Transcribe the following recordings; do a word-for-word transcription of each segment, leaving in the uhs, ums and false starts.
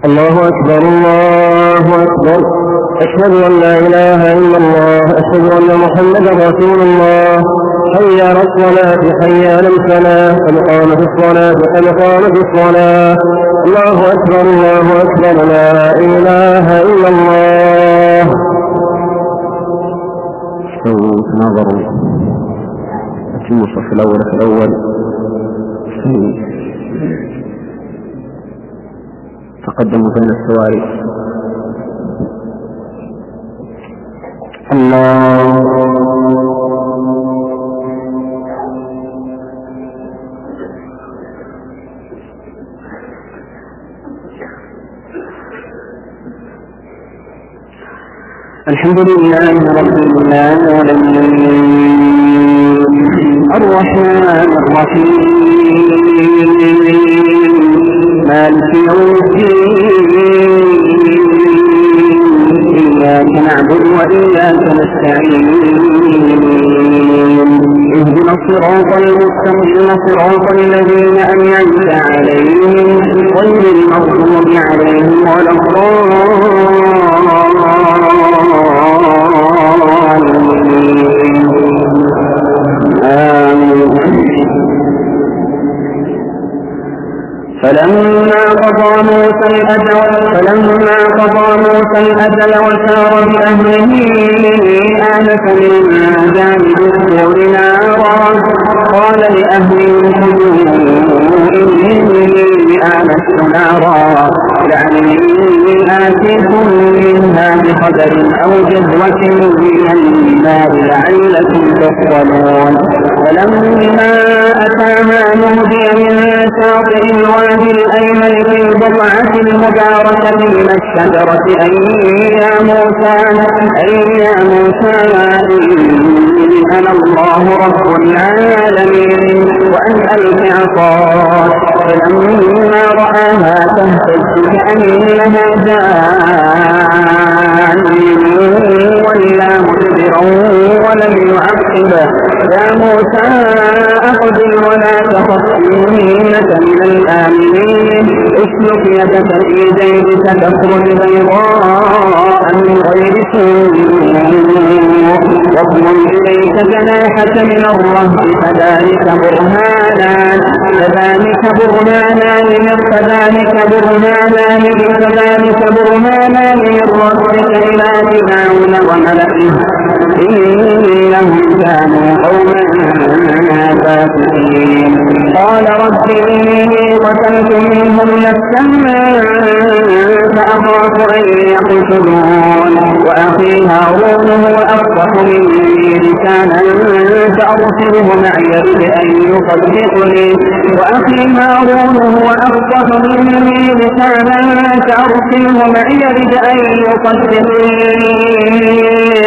الله أكبر الله أكبر. أشهد أن لا إله إلا الله. أشهد أن محمدا رسول الله. حي على الصلاة حي على الفلاح. قد قامت الصلاة قد قامت الصلاة. الله أكبر الله أكبر. لا إله إلا الله. استووا تناظروا. أتموا الصف الأول في الأول. تقدموا بين السواري. الله الحمد لله رب العالمين الرحمن الرحيم مالك يوم الدين إياك نعبد وإياك نستعين اهدنا الصراط المستقيم صراط الذين أنعمت عليهم غير المغضوب عليهم ولا فلما قضى موسى الأجل فلما قضى موسى الأجل وسار بأهله آنس من جانب الطور نارا قال لأهله إني آنست نارا لعلي آتيكم منها بقدر أو جذوة من النار لعلكم تصطلون. فلما أتاها نودي من شاطئ الوادي الأيمن في البقعة المباركة من الشجرة أي يا موسى أي يا موسى إني أنا الله رب العالمين وأن ألق عصاك. فلما رآها تهتز كأنها جان ولا مدبرا ولم يعقب يا موسى أقبل ولا تخف إنك من الآمنين اسلك يدك في جيبك تخرج بيضاء من غير سوء واضم إليك جناحك من الرهب فذلك برهانان فذلك برهانان من فذلك برهانان من فذلك برهانان من ربك إلى فرعون وملئه إنهم كانوا قوما فاسقين. قال رب إني قتلت منهم نفسا فأخاف أن يقتلون وأخي هارون هو أفصح مني لسانا فأرسله معي أن يصدقني وأخي هارون هو أفصح مني لسانا فأرسله معي أن يصدقني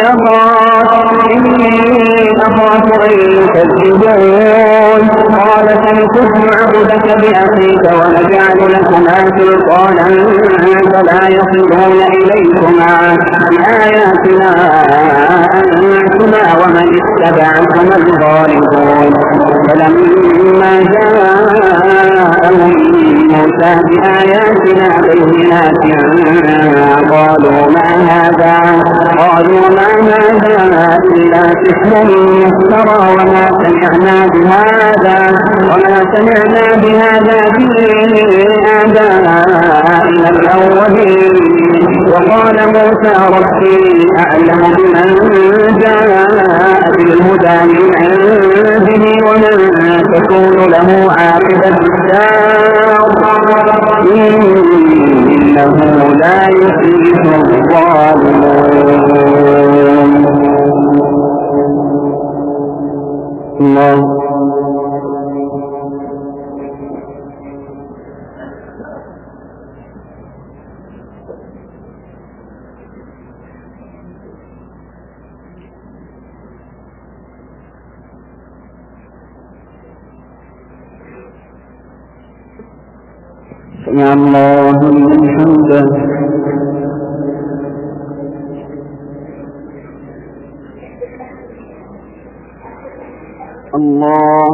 إني أخاف أن يكذبون. قال سنكف عبدك بأخيك ونجعل لكما سلطانا فلا يصلون إليكما بآياتنا أنتما ومن اتبعكما الغالبون. فلما جاءهم موسى بآياتنا بينات قالوا ما هذا قالوا ما هذا إلا سحر مفترى وما سمعنا بهذا وما سمعنا بهذا في آبائنا الأولين. وقال موسى ربي أعلم بمن جاء بالهدى من عنده ومن تكون له عاقبة الدار إنه لا يفلح الظالمون. الله سمع الله لمن حمده. الله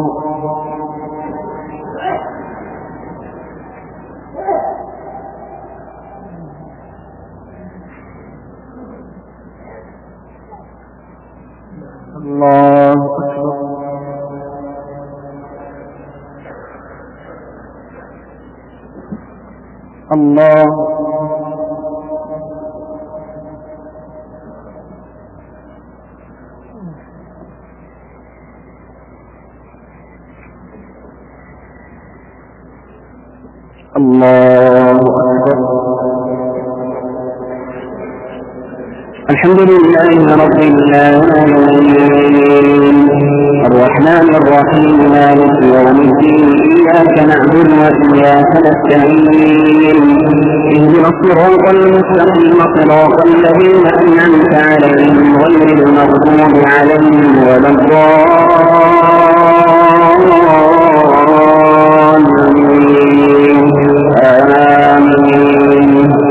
الله الله أكبر. الحمد لله رب العالمين الرحمن الرحيم مالك يوم الدين إياك نعبد وإياك نستعين اهدنا الصراط المستقيم صراط الذين أنعمت عليهم غير المغضوب عليهم ولا الضالين آمين.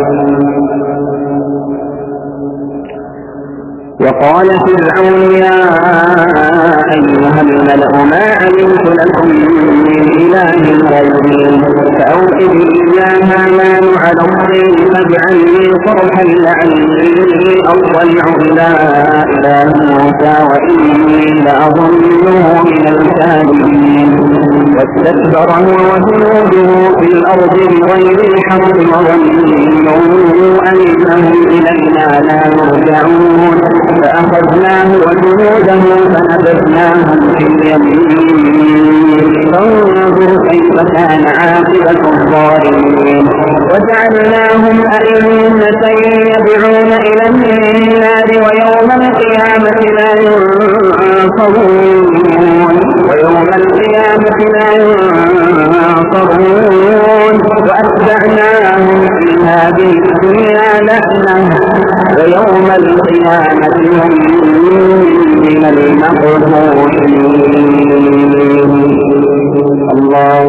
وقال فرعون يا أيها الملأ ما علمت لكم من إله غيري فأوقد لي يا هامان على الطين فاجعلني صرحا لعلي أطلع إلى إله موسى وإني لأظنه من الكاذبين. واستكبر هو وجنوده في الأرض بغير الحق وظنوا أنهم إلينا لا يرجعون فأخذناه وجنوده فنبذناهم في اليمين فانظر كيف كان عاقبة الظالمين. وجعلناهم أئمة يدعون إلى النار ويوم القيامة لا ينصرون ويوم القيامة لا ينصرون. وأتبعناهم في هذه الدنيا لعنة ويوم القيامة هم من المقبوحين. الله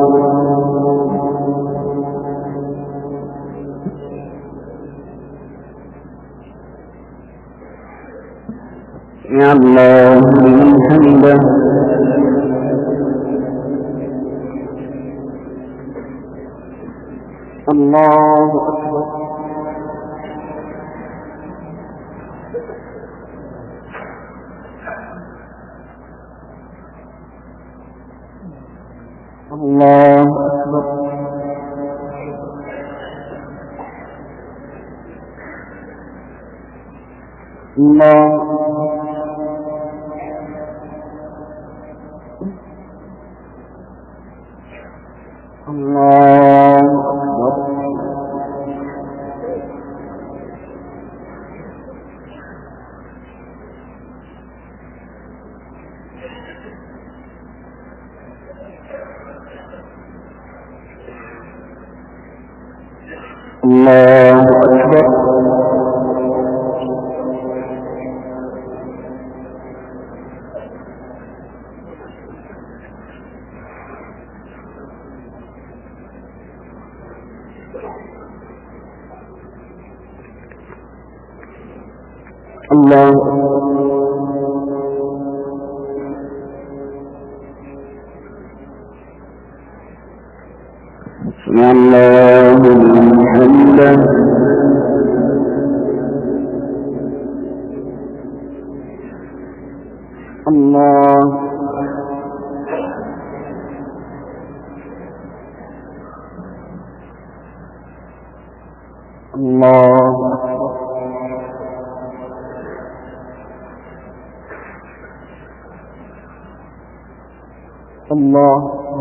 يا الله من حمده. الله أكبر. الله أكبر. الله الله أكبر. الله أكبر. الله سمع الله لمن حمده. الله الله الله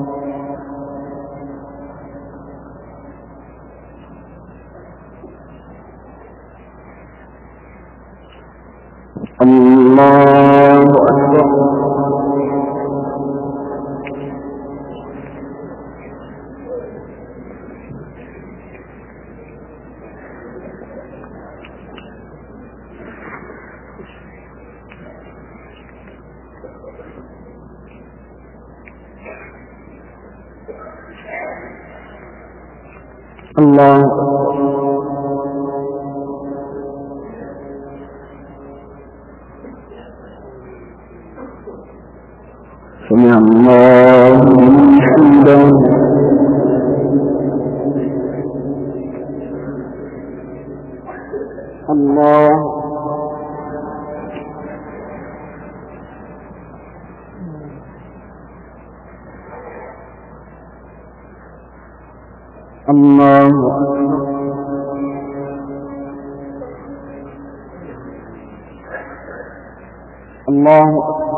الله أكبر. الله سمع الله لمن حمده. الله الله الله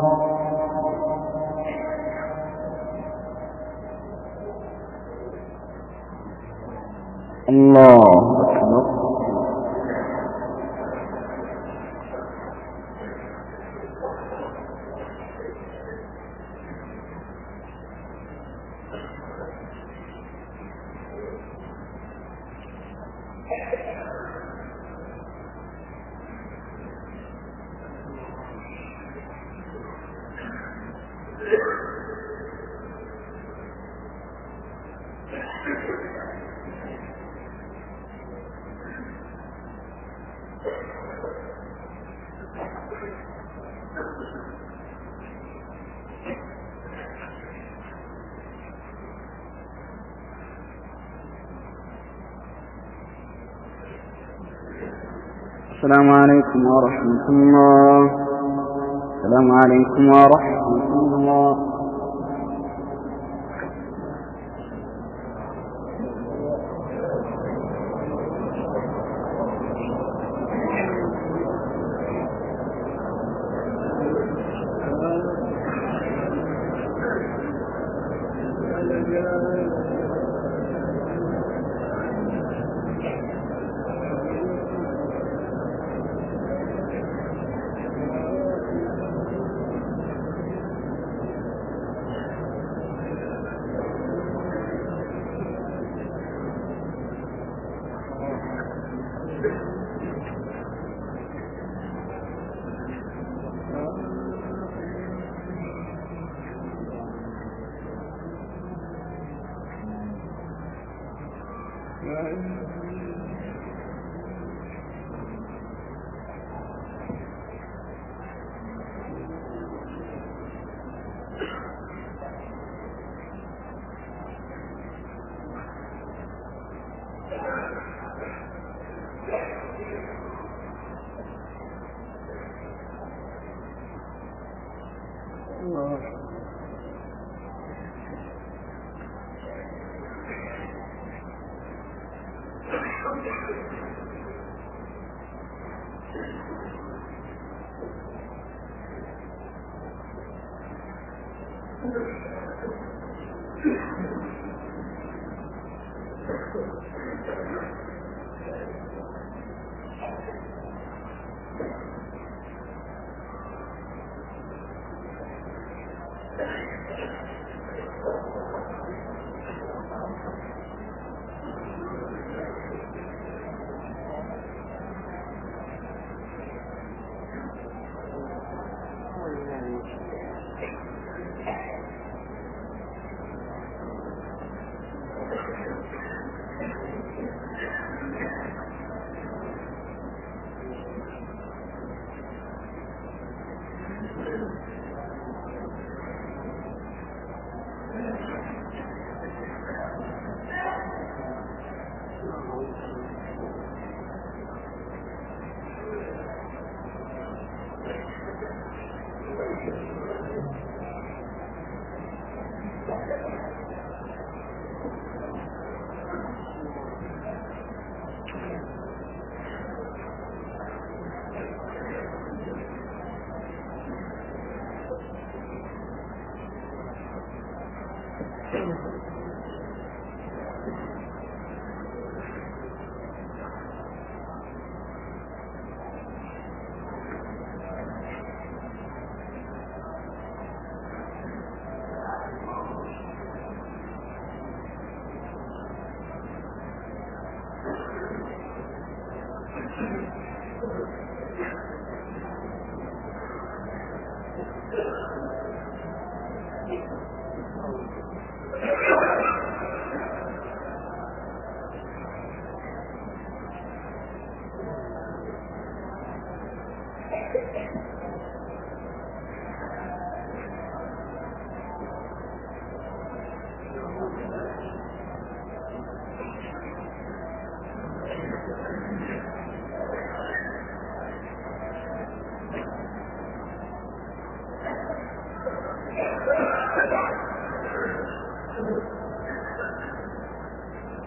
الله أكبر. السلام عليكم ورحمة الله. السلام عليكم ورحمة الله.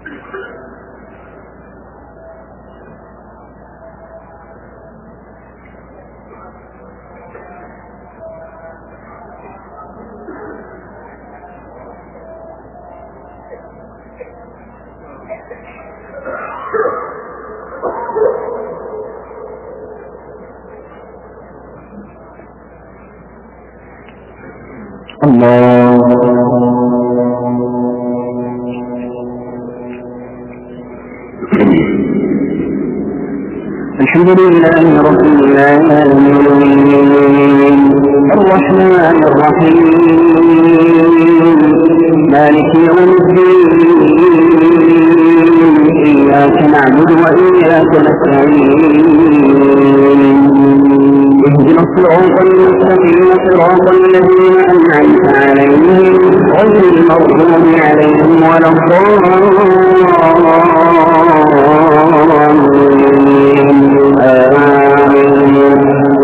الله. الحمد لله رب العالمين الرحمن الرحيم مالك يوم الدين إياك نعبد وإياك نستعين اهدنا الصراط المستقيم صراط الذين أنعمت عليهم غير المغضوب عليهم ولا الضالين.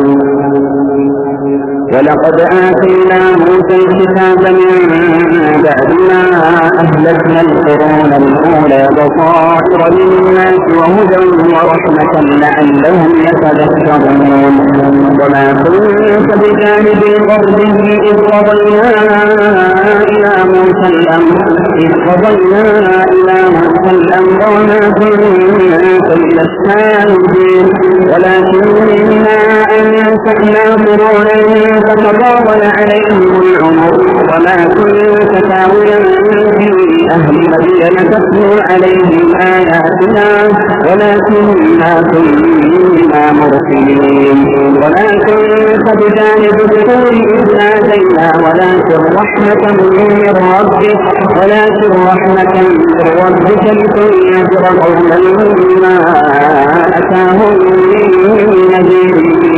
ولقد آتينا موسى الكتاب من بعد ما أهلكنا القرون الأولى بصائر للناس وهدى ورحمة لعلهم يتذكرون. وما كنت بجانب الغرب إذ قضينا إلى موسى الأمر إذ قضينا إلى موسى الأمر وما كنت من الشاهدين ولكننا أنشأنا قرونا فتطاول عليهم العمر وما كنت ساويا في أهل مدين تتلو عليهم آياتنا ولكننا كنا مرسلين. وما كنت بجانب الطور إذ نادينا ولكن رحمة من ربك ولكن رحمة من ربك لتنذر قوما ما أتاهم من نذير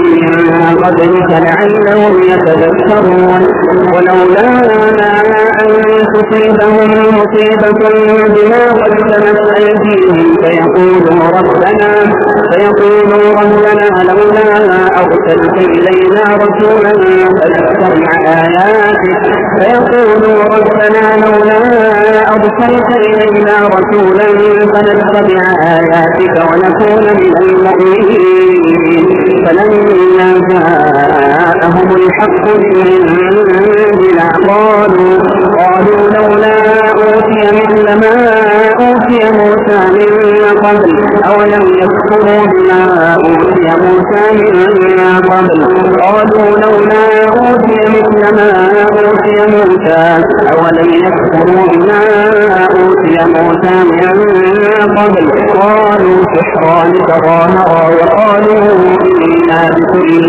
قبلك لعلهم يتذكرون. ولولا أن تصيبهم مصيبة بما قدمت أيديهم فيقولوا ربنا فيقولوا ربنا لولا أرسلت إلينا رسولا فنتبع آياتك فيقولوا ربنا لولا أرسلت إلينا رسولا فنتبع آياتك ونكون من المؤمنين. فلما جاءهم الحق من عندنا قالوا قالوا لولا أوتي مثل ما أوتي موسى من قبل أولم يكفروا بما أوتي موسى من قبل قالوا لولا أوتي مثل ما أوتي موسى أولم يكفروا بما أوتي موسى من قبل قالوا سحران تظاهرا وقالوا إنا بكل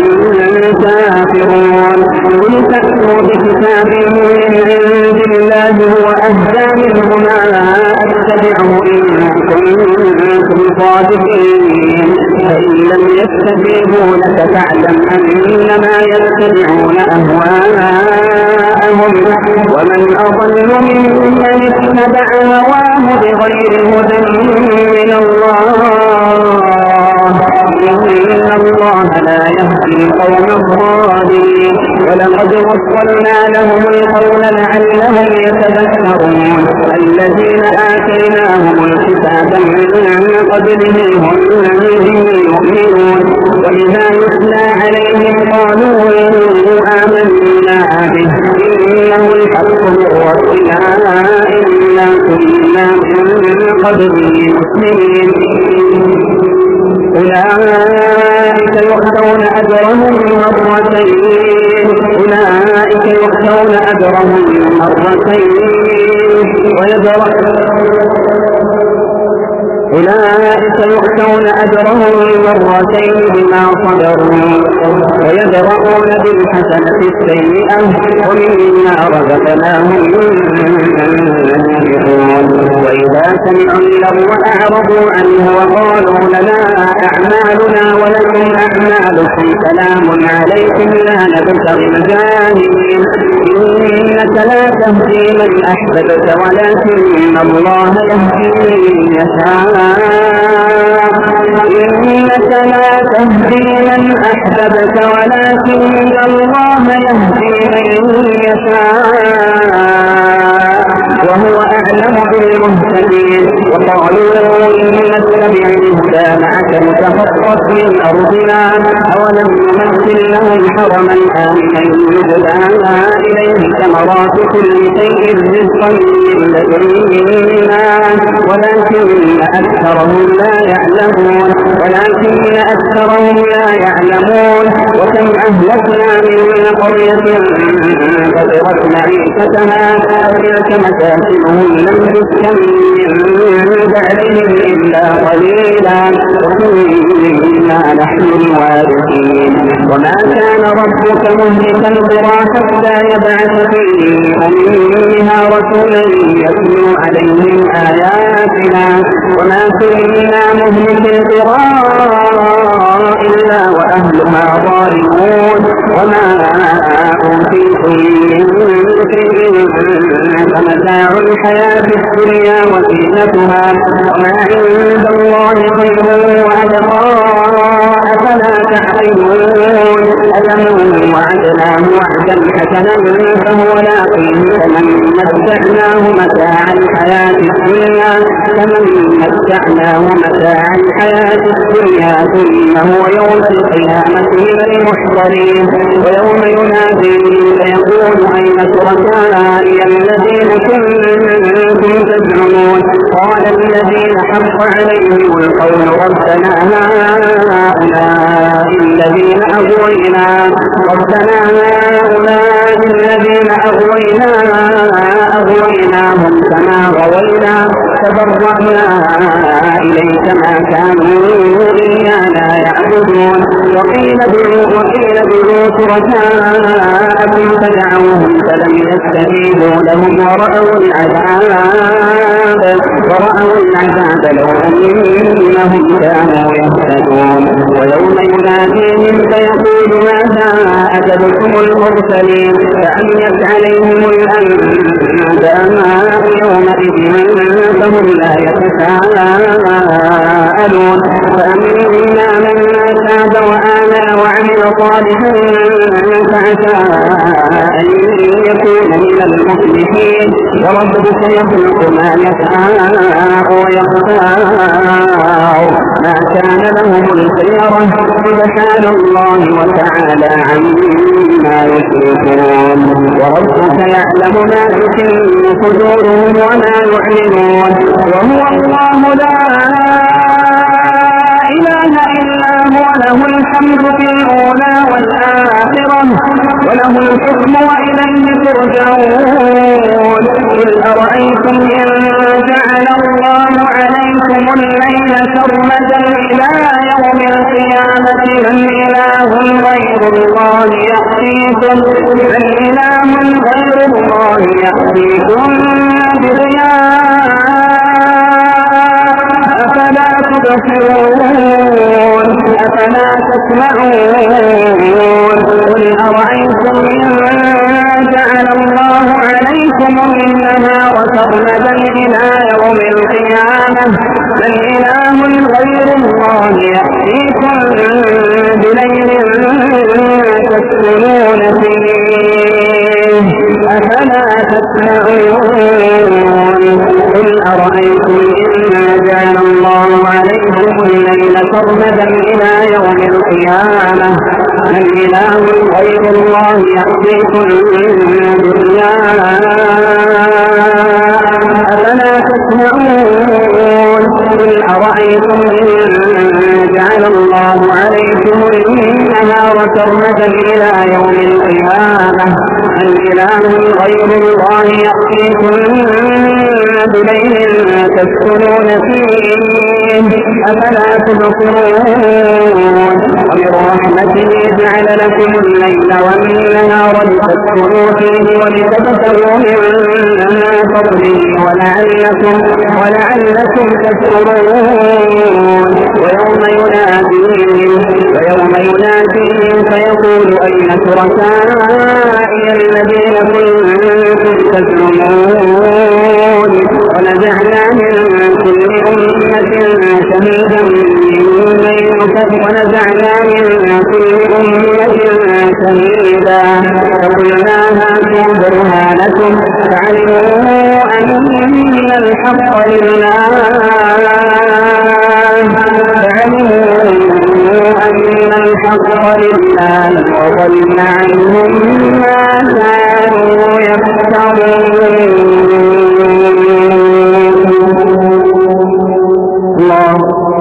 كافرون. قل فأتوا بكتاب من عند الله هو أهدى منهما أتبعه إن كنتم صادقين. فإن لم يستجيبوا لك فاعلم أنما يتبعون أهواءهم ومن أضل ممن اتبع هواه بغير هدى من الله إن الله لا يهدي القوم الظالمين. ولقد وصلنا لهم القول لعلهم يتذكرون. الذين آتيناهم الكتاب من قبله هم به يؤمنون وإذا يتلى عليهم قالوا آمنا به إنه الحق من ربنا إنا كنا من قبله مسلمين. أولئك يؤتون أجرهم مرتين أولئك يؤتون أجرهم مرتين ويدرؤون أولئك يؤتون أجرهم مرتين بما صبروا ويدرؤون بالحسنة السيئة ومما رزقناهم ينفقون. وإذا سمعوا اللغو أعرضوا عنه وقالوا لنا أعمالنا ولكم أعمالكم سلام عليكم لا نبتغي الجاهلين. إنك لا تهدي من أحببت ولكن الله يهدي من يشاء إنك لا تهدي من أحببت ولكن الله يهدي من يشاء وهو أعلم بالمهتدين. المهتدين. وقالوا إن نتبع الهدى معك نتخطف من أرضنا أولم نمثل لهم حرما آمنا يجبى إليه ثمرات كل شيء رزقا من لدنا ولكن أكثرهم لا يعلمون ولكن أكثرهم لا يعلمون. وكم أهلكنا من قرية كبرت معيشتها وتلك مساكنهم لم تسكن من بعدهم إلا قليلا وكنا نحن الوارثين. وما كان ربك مهلك القرى حتى يبعث في أمها رسولا يتلو عليهم آياتنا وما كنا مهلك القرى إلا وأهلها ظالمون. وما أوتيتم من شيء فمتاع الحياة الدنيا وزينتها وما عند الله خير وأبقى أفلا تعقلون. أفمن وعدناه وعدا حسنا فهو لاقيه كمن متعناه متاع الحياة الدنيا كمن متعناه متاع الحياة الدنيا ثم هو يوم القيامة من المحضرين. ويوم يناديهم فيقول أين شركائي الذين كنتم تزعمون قال الذين حق عليهم القول ربنا هؤلاء الذين أغوينا ربنا هؤلاء الذين أغوينا أغويناهم كما غوينا تبرأنا إليك ما كانوا إيانا يعبدون. وقيل ادعوا شركاءكم فدعوهم فلم يستجيبوا لهم ورأوا العذاب ورأوا العذاب لو أنهم كانوا يهتدون. ويوم يناديهم فيقول ماذا أجبتم المرسلين فأميت عليهم الأنباء يومئذ فهم لا يتساءلون. فأما من تاب وآمن وعمل صالحا فعسى أن يكون من المفلحين. وربك يخلق ما يشاء ويختار ما كان لهم الخيرة سبحان الله وتعالى عما يشركون. وربك يعلم ما تكن صدورهم وما يعلنون وهو الله لا إله إلا هو له الحمد في الأولى والآخرة وله الحكم وإليه ترجعون. قل أرأيتم إن جعل الله عليكم الليل سرمدا إلى يوم القيامة من إله غير الله يأتيكم من إله غير الله يأتيكم بضياء أفلا تبصرون أفلا تسمعون. قل أرأيتم إن جعل الله عليكم النهار سرمدا إلى يوم القيامة من إله غير الله يأتيكم بليل تسكنون فيه أفلا تسمعون. قل أرأيتم إن جعل الله عليكم الليل سرمدا إلى يوم القيامة من إله غير الله يأتيكم بضياء أفلا تسمعون. قل أرأيتم إن جعل الله عليكم النهار سرمدا إلى يوم القيامة من إله غير الله يأتيكم بليل تسكنون فيه أفلا تبصرون. ومن رحمته جعل لكم الليل والنهار لتسكنوا فيه ولتبتغوا من فضله ولعلكم ولعلكم تشكرون. ويوم يناديهم ويوم يناديهم فيقول أين شركائي الذين كنتم تزعمون ونزعنا من كل أمة شهيدا ونزعنا من كل أمة شهيدا فقلنا هاتوا برهانكم فعلموا أن الحق فعلموا أن الحق لله وضل عنهم ما كانوا يفترون. الله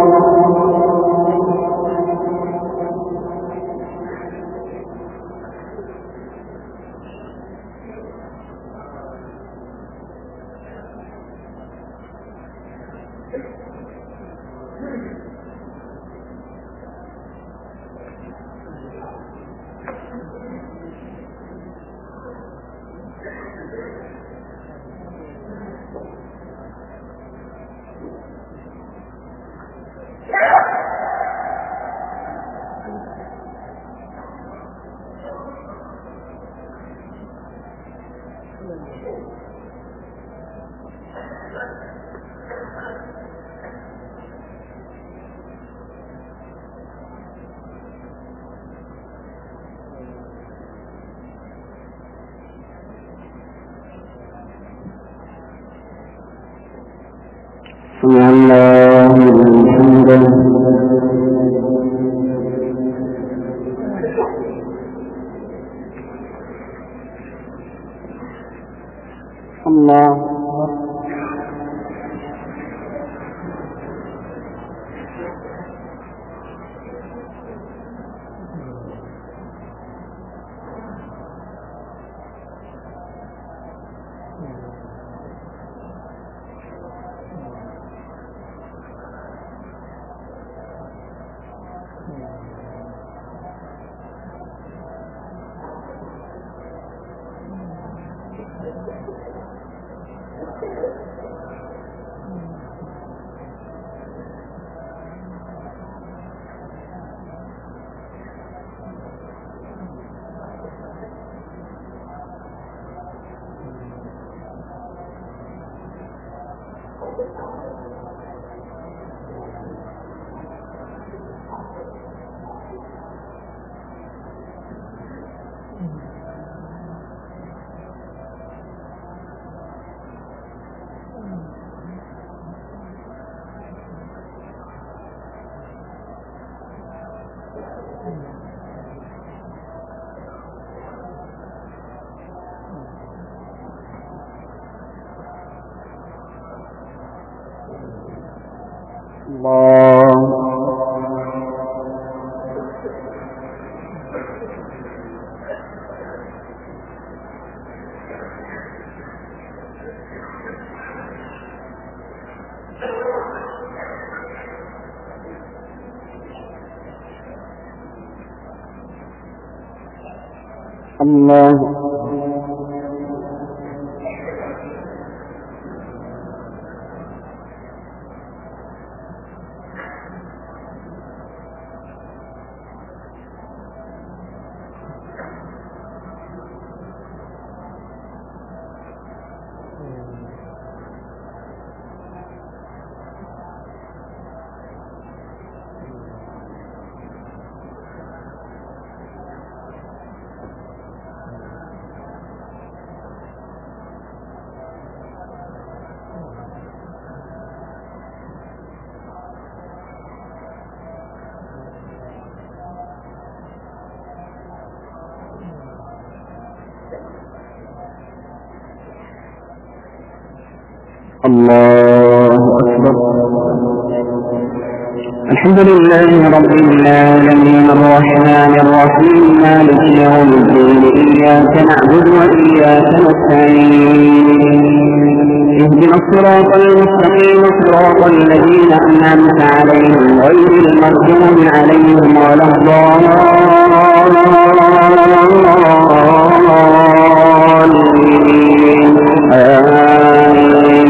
سمع الله لمن حمده. الله الله الله أكبر. الحمد لله رب العالمين الرحمن الرحيم مالك يوم الدين إياك نعبد وإياك نستعين اهدنا الصراط المستقيم صراط الذين أنعمت عليهم غير المغضوب عليهم ولا الضالين آمين.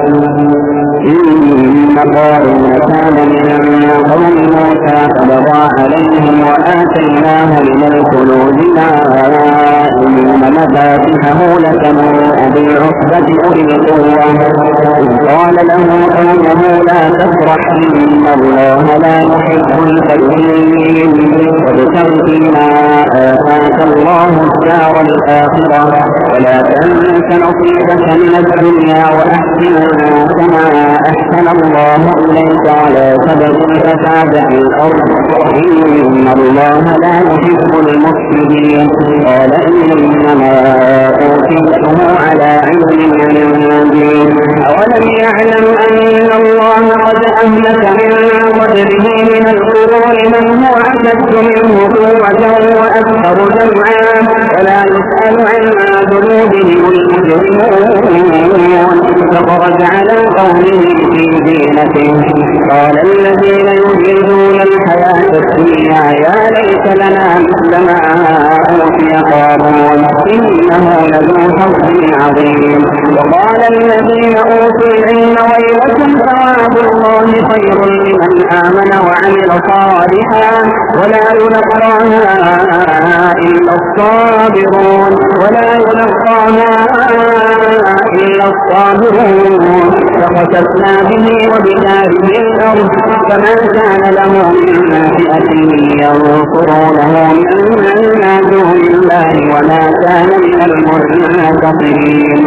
إن قارون كان من قوم موسى فبغى عليهم وآتيناه من الكنوز ما إن مفاتحه لتنوء بالعصبة أولي القوة إذ قال له قومه لا تفرح إن الله لا يحب الفرحين وابتغ فيما آتاك الله الدار الآخرة ولا تنس نصيبك من الدنيا وأحسن كما أحسن الله إليك ولا تبغ الفساد في الأرض إن الله لا يحب المفسدين قال إنما أوتيته على علم عندي أولم يعلم أن الله قد أهلك من قبله من القرون من هو أشد منه قوة وأكثر جمعا ولا يسأل عن ذنوبهم المجرمون فخرج على قومه في زينته قال الذين يريدون الحياة الدنيا يا ليت لنا مثل ما أوتي قارون إنه لذو حظ عظيم وقال الذين أوتوا العلم ويلكم ثواب الله خير لمن آمن وعمل صالحا ولا يلقاها إلا الصابرون ولا يلقاها إلا الصابرون فخسفنا به وبداره الأرض فما كان له من فئة ينصرونه من دون الله وما كان من المنتصرين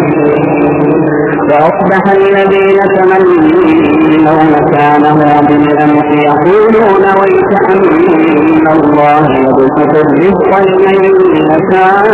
فأصبح الذين تمنوا مكانه بالأمس يقولون ويك أن الله يبسط الرزق لمن يشاء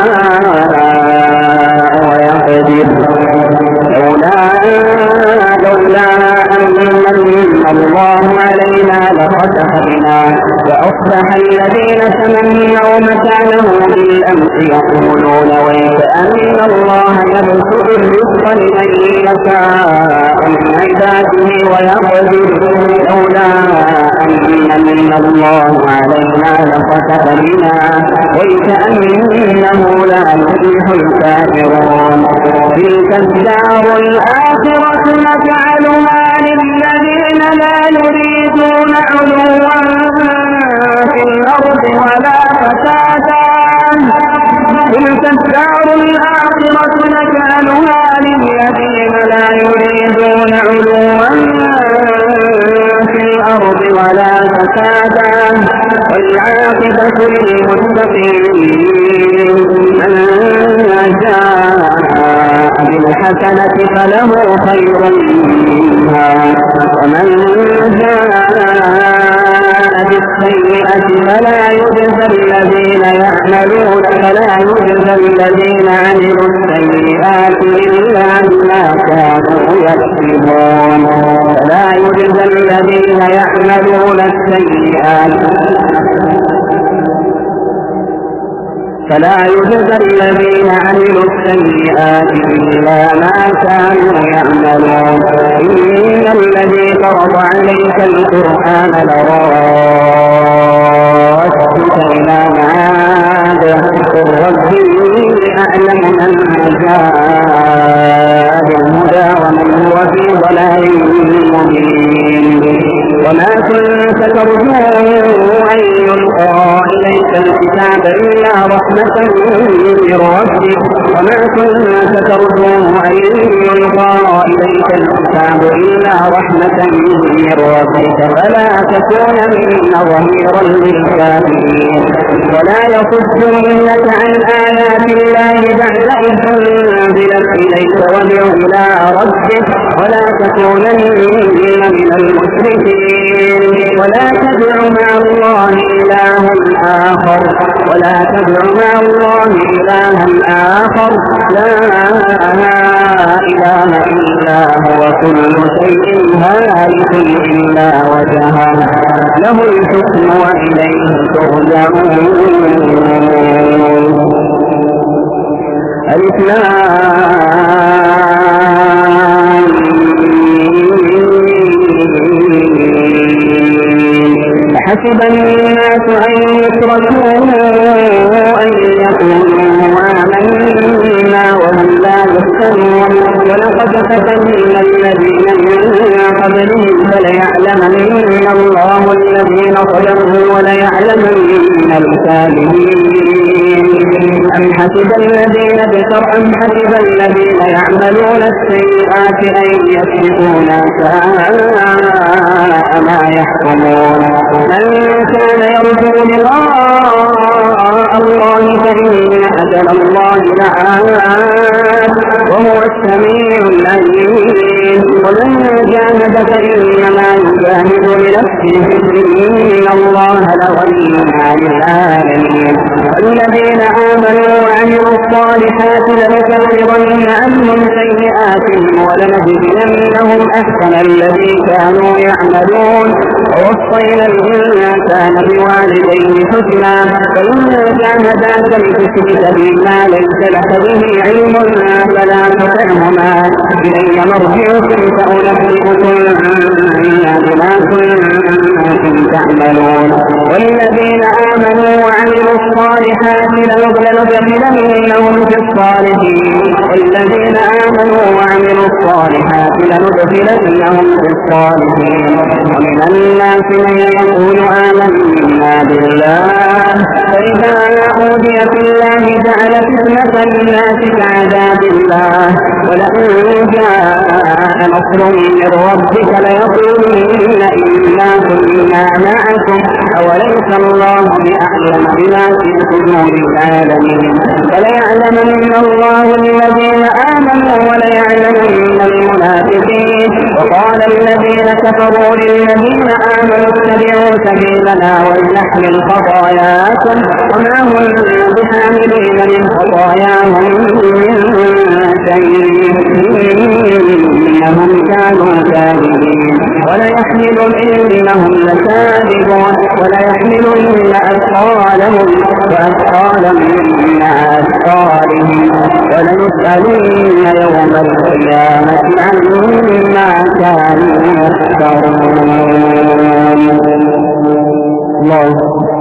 ويقدر لولا لولا أن الله علينا لخسف بنا فأصبح الذين تمنوا مكانه بالأمس يقولون ويك أن الله يبسط الرزق لمن يشاء من عباده ويقدر لولا أن الله علينا لخسف بنا وكأنه لا يفلح الكافرون تلك الدار الآخرة نجعلها للذين لا يريدون علوا في الأرض ولا فسادا تلك الدار الآخرة نجعلها للذين لا يريدون علوا في الأرض ولا فسادا والعاقبة للمتقين من جاء بالحسنة فله خير منها ومن جاء بالسيئة فلا يجزى الذين يعملون فلا يجزى الذين عملوا السيئات إلا بما كانوا يكسبون فلا يجزى الذين يعملون السيئات فلا يجزى الذين عملوا السيئات إلا ما كانوا يعملون إن الذي فرض عليك القرآن لرادك إلى معاد قل ربي أعلم من جاء بالهدى ومن هو في ضلال مبين وما كنت ترجو أن يلقى إليك الكتاب إلا رحمة من ربك وما كنت ترجو أن يلقى إليك الكتاب إلا رحمة من ربك فلا تكونن ظهيرا للكافرين ولا يصدنك عن آيات الله بعد إذ أنزلت إليك وادع إلى ربك ولا تكونن من المشركين ولا تدع مع الله إلها آخر ولا تدع مع الله إلها آخر لا إله إلا هو كل شيء هالك إلا وجهه له الحكم وإليه ترجعون الإسلام حسب الناس أن يتركوا أن يقولوا آمنا وهم لا يفتنون ولقد فتنا الذين من قبلهم فليعلمن الله الذين صدقوا وليعلمن الكاذبين أم حسب الذين بشر أم حسب الذين يعملون السيئات أن يسبقونا ساء ما يحكمون. من كان يرجو لقاء الله فإن أجل الله لآت وهو السميع العليم. ومن جاهد فإنما يجاهد لنفسه إن الله لغني عن العالمين. والذين آمنوا وعملوا الصالحات لنكفرن عنهم سيئاتهم ولنجزينهم أحسن الذي كانوا يعملون. ووصينا الإنسان بوالديه حسنا فإن جاهداك لتشرك بما ليس لك به علم فلا تطعهما إلي مرجعكم فأنبئكم بما كنتم تعملون. والذين آمنوا وعملوا الصالحات لندخلنهم في الصالحين. والذين آمنوا وعملوا الصالحات لندخلنهم في الصالحين. ومن الناس من يقول آمنا بالله فإذا أوذي في الله جعل فتنة الناس كعذاب الله ولئن جاء نصر من ربك ليقولن إنا كنا معكم أوليس الله بأعلم بما في صدور العالمين. فليعلمن الله الذين آمنوا وليعلمن المنافقين. وقال الذين كفروا للذين آمنوا اتبعوا سبيلنا ولنحمل خطاياكم وما هم بحاملين من خطاياهم من شيء إنهم كانوا كاذبين. وليحملن إنهم لكاذبون وليحملن أثقالهم وأثقالا من أثقالهم وليسألن يوم القيامة عما كانوا يفترون. الله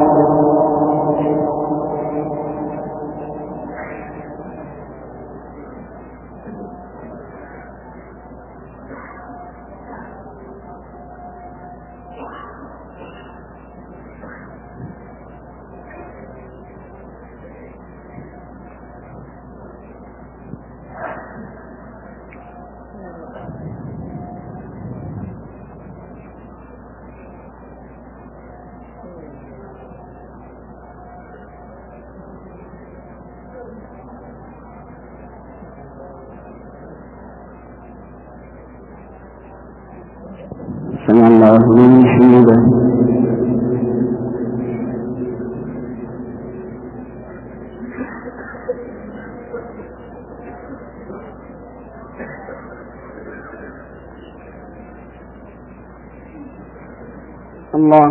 سمع الله لمن حمده. الله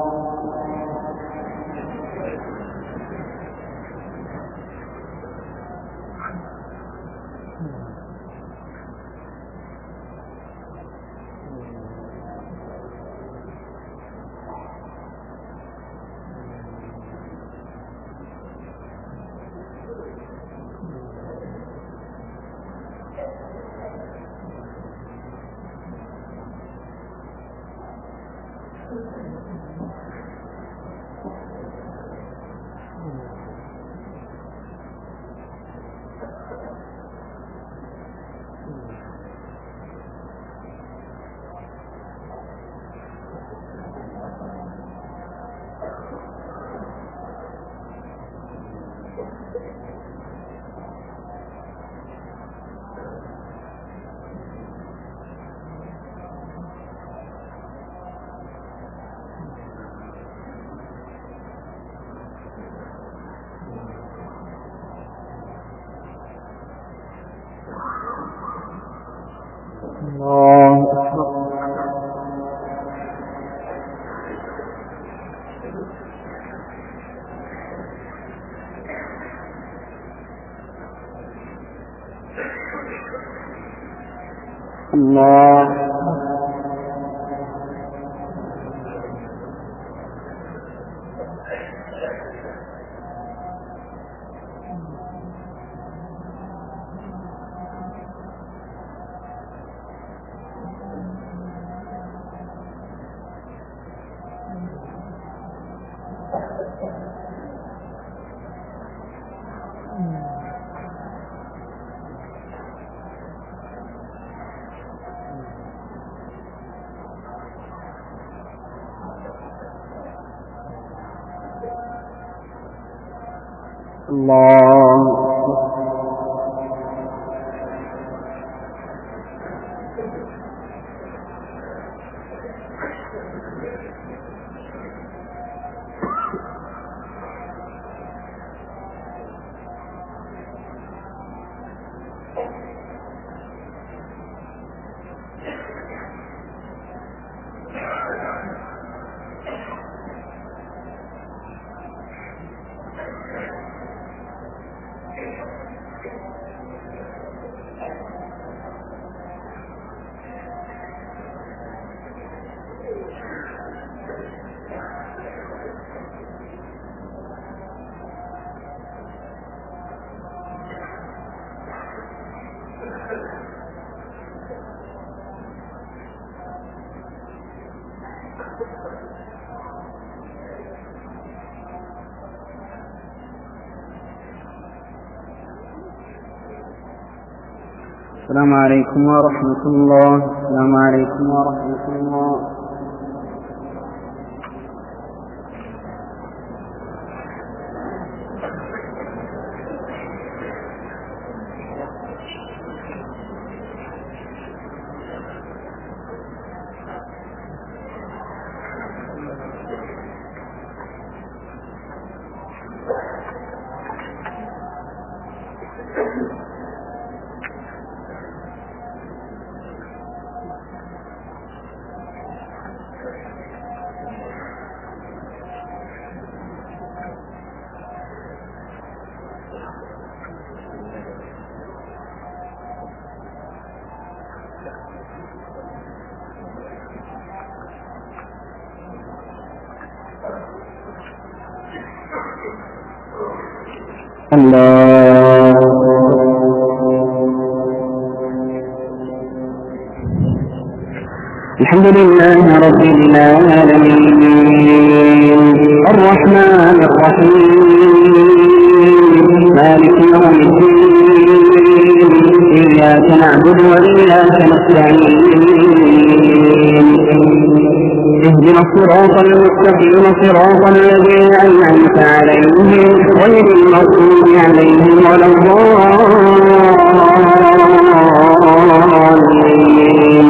الله الله. السلام عليكم ورحمة الله. السلام عليكم ورحمة الله. الله. الحمد لله رب العالمين الرحمن الرحيم مالك يوم الدين إياك نعبد وإياك نستعين اهدنا الصراط المستقيم صراط الذين أنعمت عليهم غير المغضوب عليهم ولا الضالين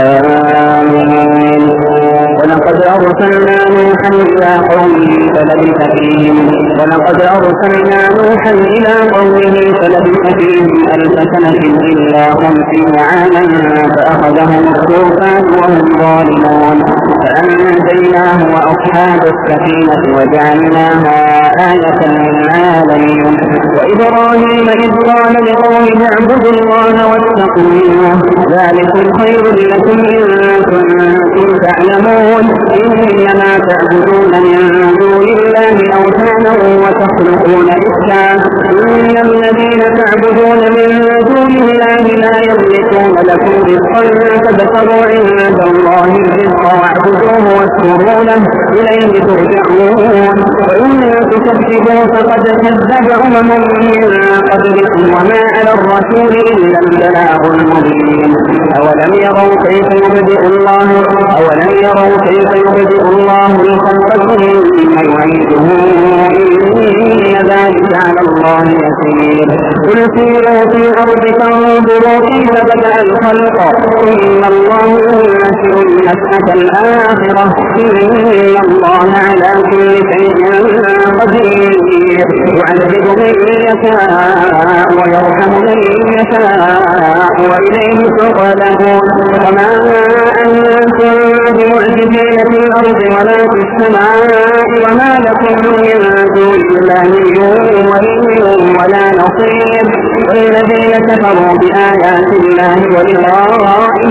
آمين. ولقد أرسلنا نوحا إلى قومه فلبث فيهم ولقد أرسلنا نوحا إلى قومه فلبث فيهم ألف سنة إلا خمسين عاما فأخذهم الطوفان وهم ظالمون فأنجيناه وأصحاب السفينة وجعلناها آية للعالمين. وإبراهيم إذ قال لقومه اعبدوا الله واتقوه ذلكم خير لكم إن كنتم تعلمون إنما تعبدون من دون الله أوثانا وتخلقون إفكا إن الذين تعبدون من دون الله لا يملكون لكم رزقا فابتغوا عند الله الرزق واعبدوه واشكروا له إليه ترجعون. وإن تكذبوا فقد كذب أمم من قبلكم وما على الرسول إلا البلاغ المبين. أولم يروا كيف يبدئ الله أولم يروا كيف يبدئ الله الخلق ثم يعيده إن ذلك على الله يسير. قل سيروا في الأرض فانظروا كيف بدأ الخلق إن الله ينشئ النشأة الآخرة إن الله على كل شيء قدير. يعذب من يشاء ويرحم من يشاء وإليه تقلبون. وما أنتم بمعجزين في الأرض ولا في السماء وما لكم من دون الله ولي ولا نصير. والذين كفروا بآيات الله ولقائه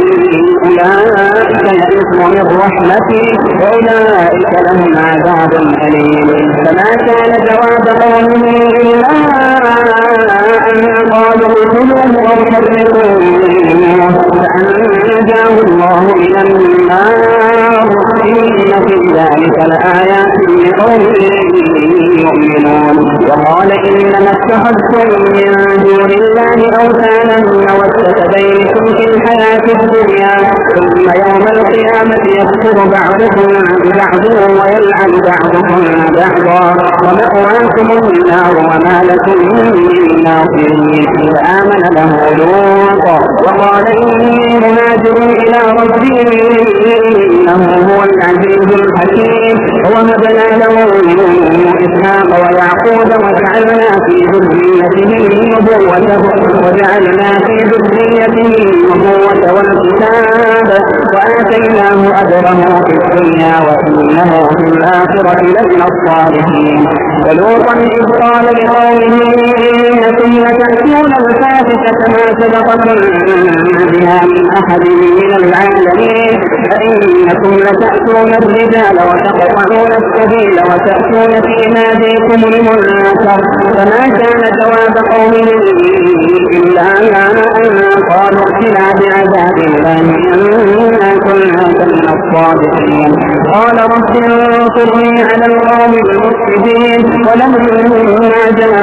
أولئك يئسوا من رحمتي وأولئك لهم عذاب أليم. فما كان جواب قومه إلا أن قالوا اقتلوه أو حرقوه فأنجاه الله من النار إن في ذلك لآيات لقوم يؤمنون. وقال إنما اتخذتم من دون الله أوثانا مودة بينكم في الحياة الدنيا ثم يوم القيامة يكفر بعضكم ببعض ويلعن بعضكم بعضا ومأواكم النار وما لكم من ناصرين. فآمن له لوط وقال إني مهاجر إلى ربي إنه هو العزيز الحكيم. ووهبنا له إسحاق ويعقوب وجعلنا في ذريته النبوة وجعلنا في ذريته النبوة والكتاب وآتيناه أجره في الدنيا وإنه في الآخرة لمن الصالحين. ولوطا إذ قال لقومه إنكم لتأتون الفاحشة ما سبقكم بها من أحد من العالمين فإنكم لتأتون الرجال وتقطعون السبيل وتأتون في ناديكم المنكر. فما كان جواب قومه إلا أن قالوا ائتنا بعذاب الله إن كنا من الصادقين. قال رب انصرني على القوم المفسدين. ولما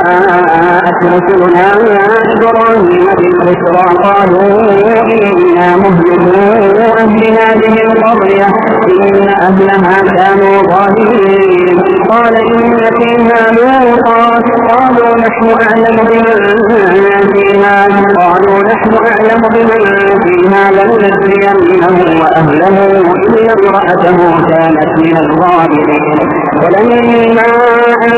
جاءت رسلنا إبراهيم بالبشرى قالوا إنا مهلكو أهل هذه القرية إن أهلها كانوا ظالمين. قال إن فيها لوطا قالوا نحن أعلم بمن فيها قالوا نحن أعلم بمن فيها لننجينه وأهله إلا امرأته كانت من الغابرين. ولما أن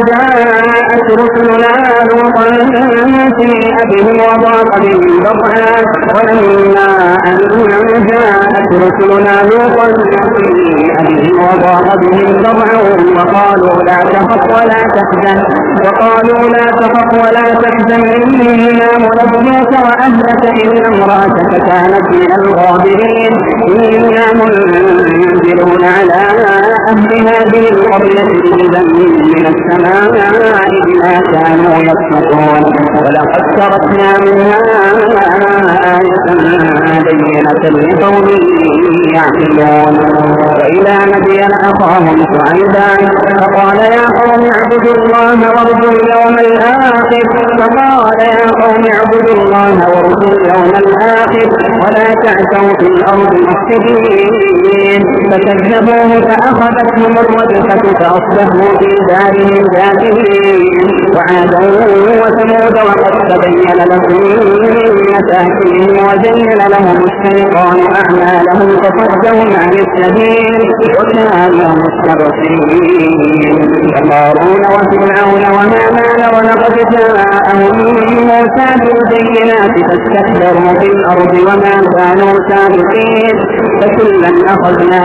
جاءت رسلنا لوطا سيء بهم وضاق بهم ذرعا ولما أن جاءت رسلنا لوطا سيء بهم وضاق بهم ذرعا وقالوا لا تخف ولا تحزن وقالوا لا تخف ولا تحزن إنا منجوك وأهلك إلا امرأتك كانت من الغابرين. إنا منزلون على أهل هذه القرية رجزا من السماء بما كانوا يصنعون. ولقد تركنا منها آية بينة لقوم يعقلون. وإلى مدين أخاهم شعيبا فقال يا قوم اعبدوا الله وارجوا اليوم الآخر فقال يا قوم اعبدوا الله وارجوا اليوم الآخر ولا تعثوا في الأرض مفسدين. فكذبوه فأخذتهم الرجفة فأصبحوا في دارهم جاثمين. وعادا وثمود وقد تبين لكم من مساكنهم وزين لهم الشيطان أعمالهم فصدهم عن السبيل وكانوا مستبصرين. وقارون وفرعون وهامان ولقد جاءهم موسى بالبينات فاستكبروا في الأرض وما كانوا سابقين. فكلا أخذنا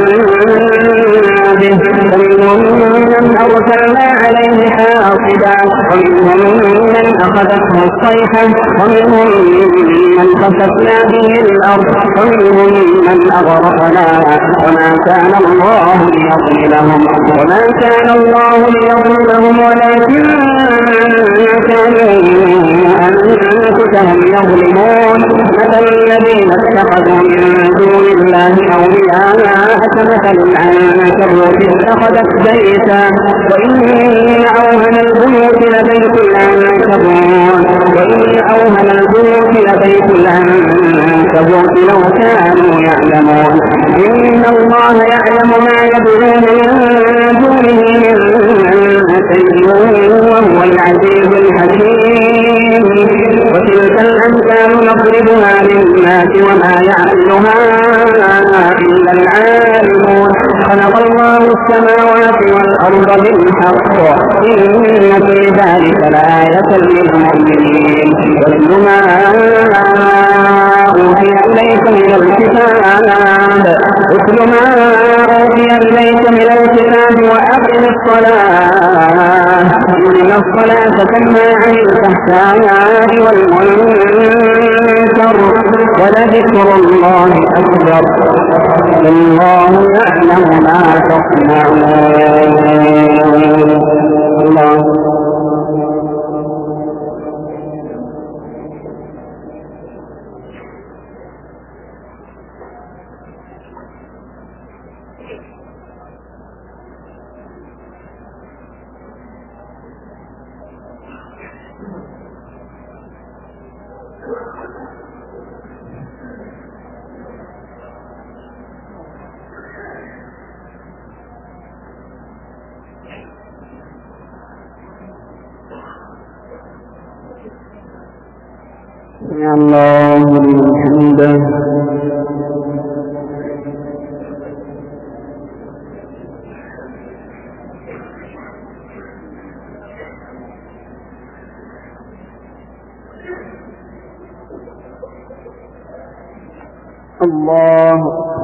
بذنبه فمنهم من أرسلنا عليه حاصبا ومنهم من أخذته الصيحة ومنهم من خسفنا به الأرض ومنهم من أغرقنا وما كان الله ليظلمهم وما كان الله ليظلمهم ولكن كانوا أنفسهم يظلمون. مثل الذين اتخذوا من دون الله أولياء كمثل العنكبوت اتخذت بيتا وإن أوهن البيوت لبيت العنكبوت وإن أوهن البيوت لبيت العنكبوت لو كانوا يعلمون. إن الله يعلم ما يدعون من دونه من شيء وهو العزيز الحكيم. وتلك الأمثال نضربها للناس وما يعقلها إلا العالمون. خلق الله السماوات والأرض بالحق إن في ذلك لآية للمؤمنين. واتل ما أوحي إليك من الكتاب اتل ما أوحي إليك من الكتاب وأقم الصلاة إن الصلاة تنهى عن الفحشاء والمنكر ولذكر الله أكبر والله يعلم ما تصنعون. الله سمع الله لمن حمده. الله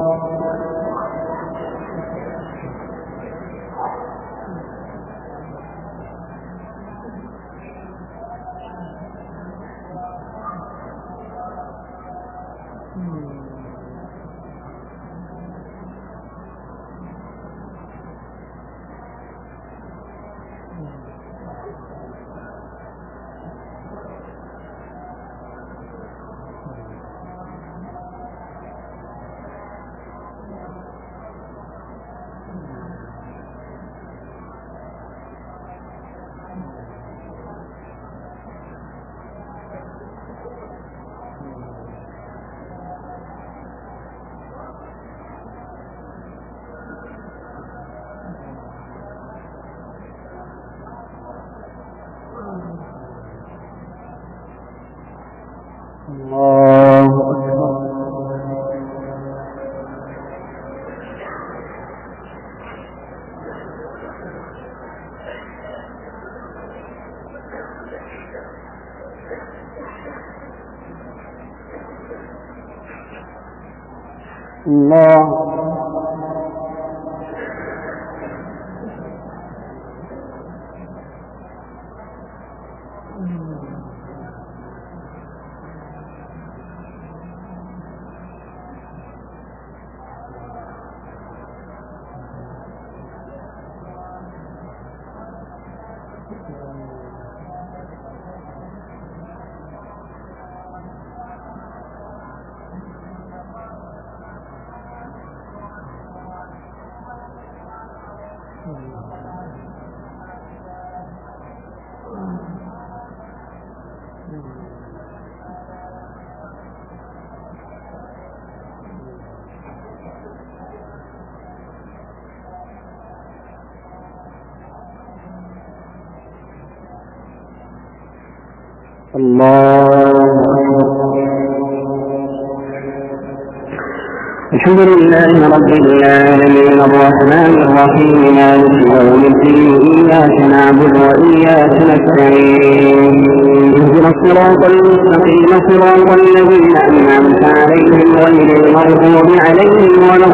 الله الحمد لله رب العالمين الرحمن الرحيم مالك يوم الدين إياك نعبد وإياك نستعين اهدنا الصراط المستقيم صراط الذين أنعمت عليهم غير المغضوب عليهم ولا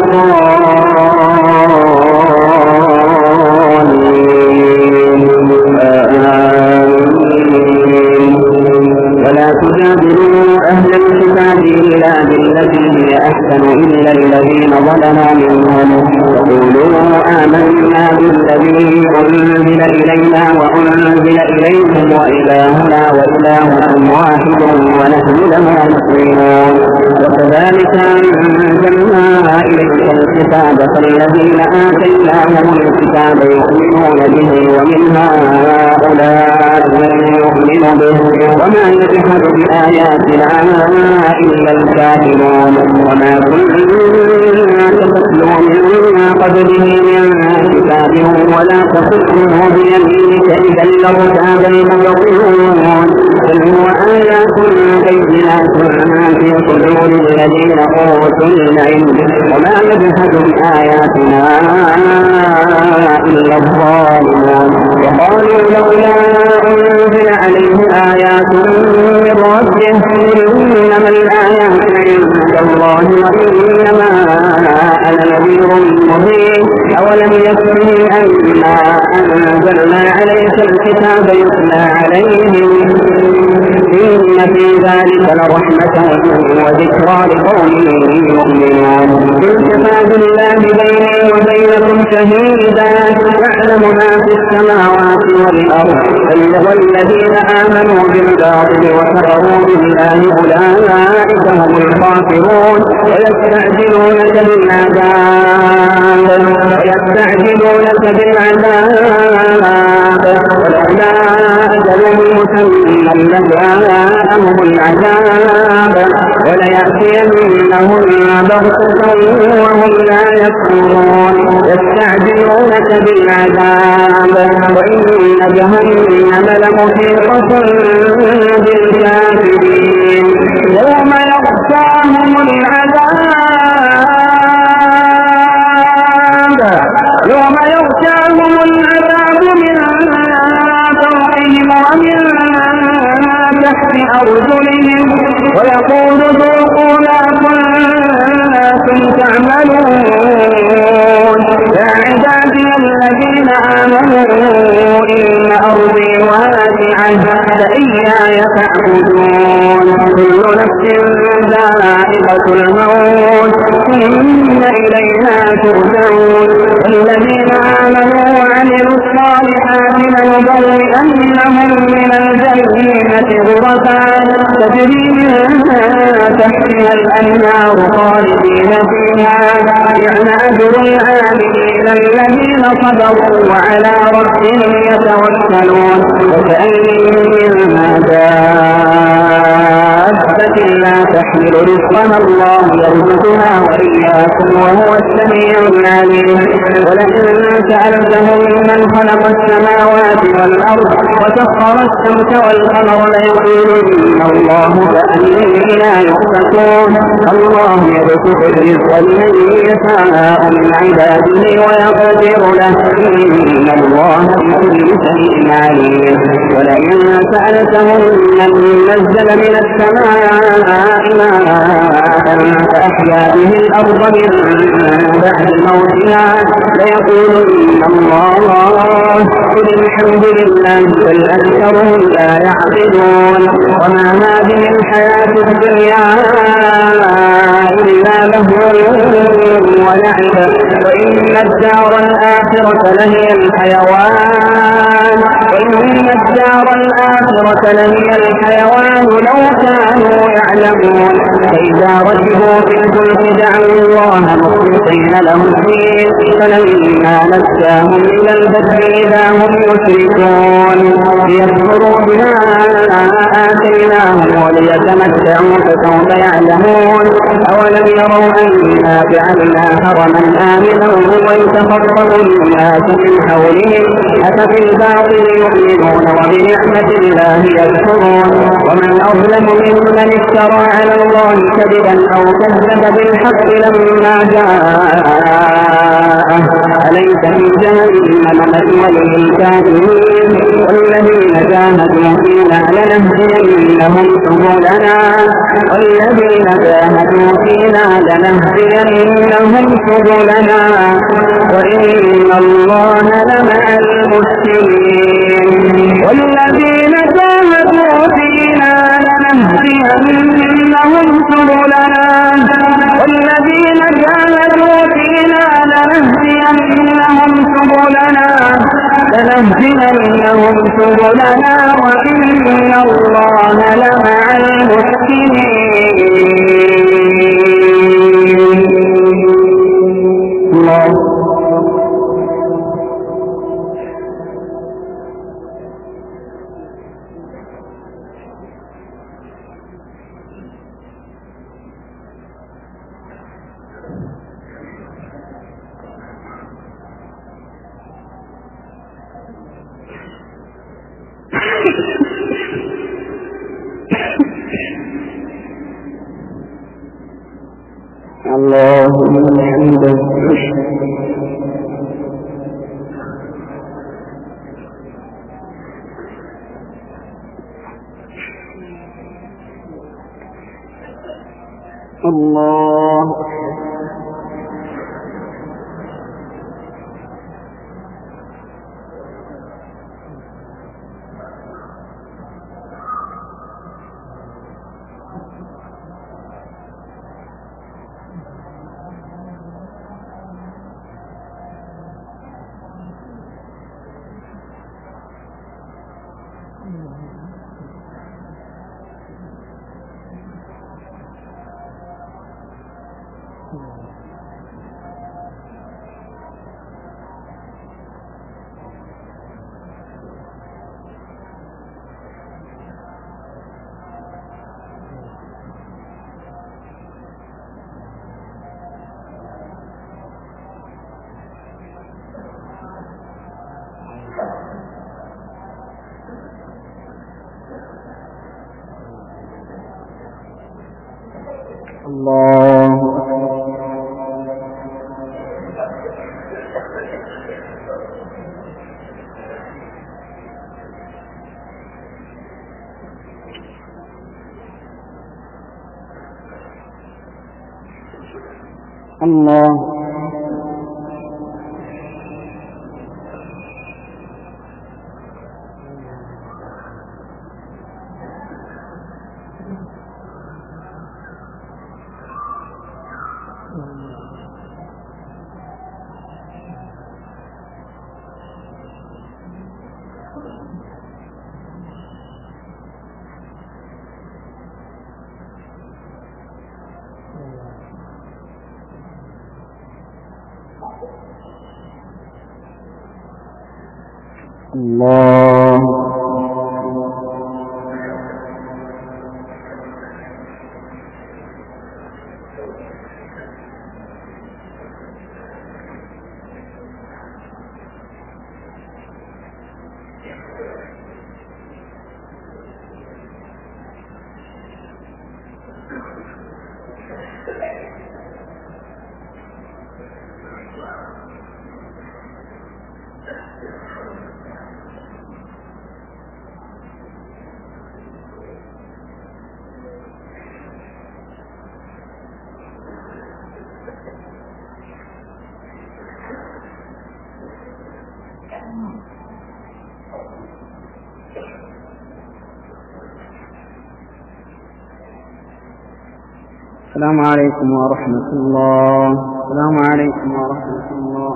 الضالين ولا تجادلوا أهل الكتاب إلا بالتي هي أحسن إلا الذين ظلموا منهم وقولوا آمنا بالذي أنزل إلينا وأنزل إليكم وإلهنا وإلهكم واحد ونحن له مسلمون وكذلك أنزلنا إليك الكتاب فالذين آتيناهم الكتاب يؤمنون به ومن هؤلاء من يؤمن به وما يجحد بآياتنا إلا الكافرون وما كنا تتلو من قبله من كتاب ولا تخطه بيمينك إذا لارتاب المبطلون بل هو آيات بينات في صدور الذين أوتوا العلم وما يجحد بآياتنا إلا الظالمون وقالوا لولا أنزل عليه آيات من ربه إنما الآيات عند الله وإنما أنا نذير مبين أولم يكفهم أنا أنزلنا عليك الكتاب يتلى عليهم إن في ذلك لرحمة وذكرى لقوم يؤمنون قل كفى بالله بيني وبينكم شهيدا يعلم ما في السماوات والأرض والذين آمنوا بالباطل وكفروا بالله أولئك هم الخاسرون ويستعجلونك بالعذاب ويستعجلونك بالعذاب ولولا أجل مسمى لجاءهم العذاب وليأتينهم بغتة وهم لا يشعرون يستعجلونك بالعذاب وإن جهنم لمحيطة بالكافرين صبروا وعلى ربهم يتوكلون وكأين من دابة لا تحمل رزقها الله يرزقها وإياكم وهو السميع العليم ولئن سألتهم من خلق السماوات والأرض وسخر الشمس والقمر ليقولن الله فأنى يؤفكون الله يبسط الرزق لمن يشاء من عباده ويقدر له إن الله بكل شيء عليم ولئن سألتهم من نزل من السماء ماء فأحيا به الأرض من بعد موتها ليقولن الله قل الحمد لله بل أكثرهم لا يعقلون وما هذه الحياة الدنيا إلا لهو ولعب وإن الدار الآخرة لهي الحيوان وإن الدار الآخرة لهي الحيوان لو كانوا يعلمون فإذا ركبوا في الفلك دعوا الله مخلصين له الدين فلما نجاهم إلى البر إذا هم يشركون ليكفروا بما آتيناهم وليتمتعوا فسوف يعلمون أولم يروا أنا جعلنا حرما آمنا ويتخطف الناس من حولهم أفبالباطل يؤمنون وبنعمة الله يكفرون ومن أظلم ممن افترى على الله كذبا أو كذب بالحق لما جاءه أليس في جهنم مثوى للكافرين والذين جاهدوا فينا لنهدينهم سبلنا والذين جاهدوا فينا لنهدينهم سبلنا وإن الله لمع المحسنين والذين جاهدوا فينا لنهدينهم سبلنا والذين جاهدوا فينا لنهدينهم سبلنا لنهدينهم سبلنا وإن الله لمع المحسنين الله اللهم الحمد الله الله الله الله. السلام عليكم ورحمة الله. السلام عليكم ورحمة الله.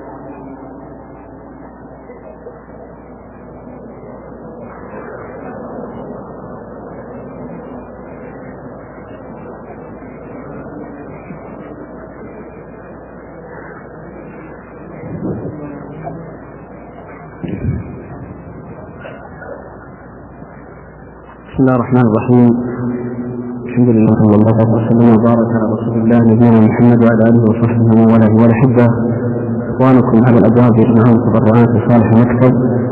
بسم الله الرحمن الرحيم. الحمد لله صلى الله عليه وسلم وبارك على رسول الله نبينا محمد وعلى اله وصحبه ومن والاه والاحبه. اخوانكم على الابواب يجمعون تبرعات لصالح المكتب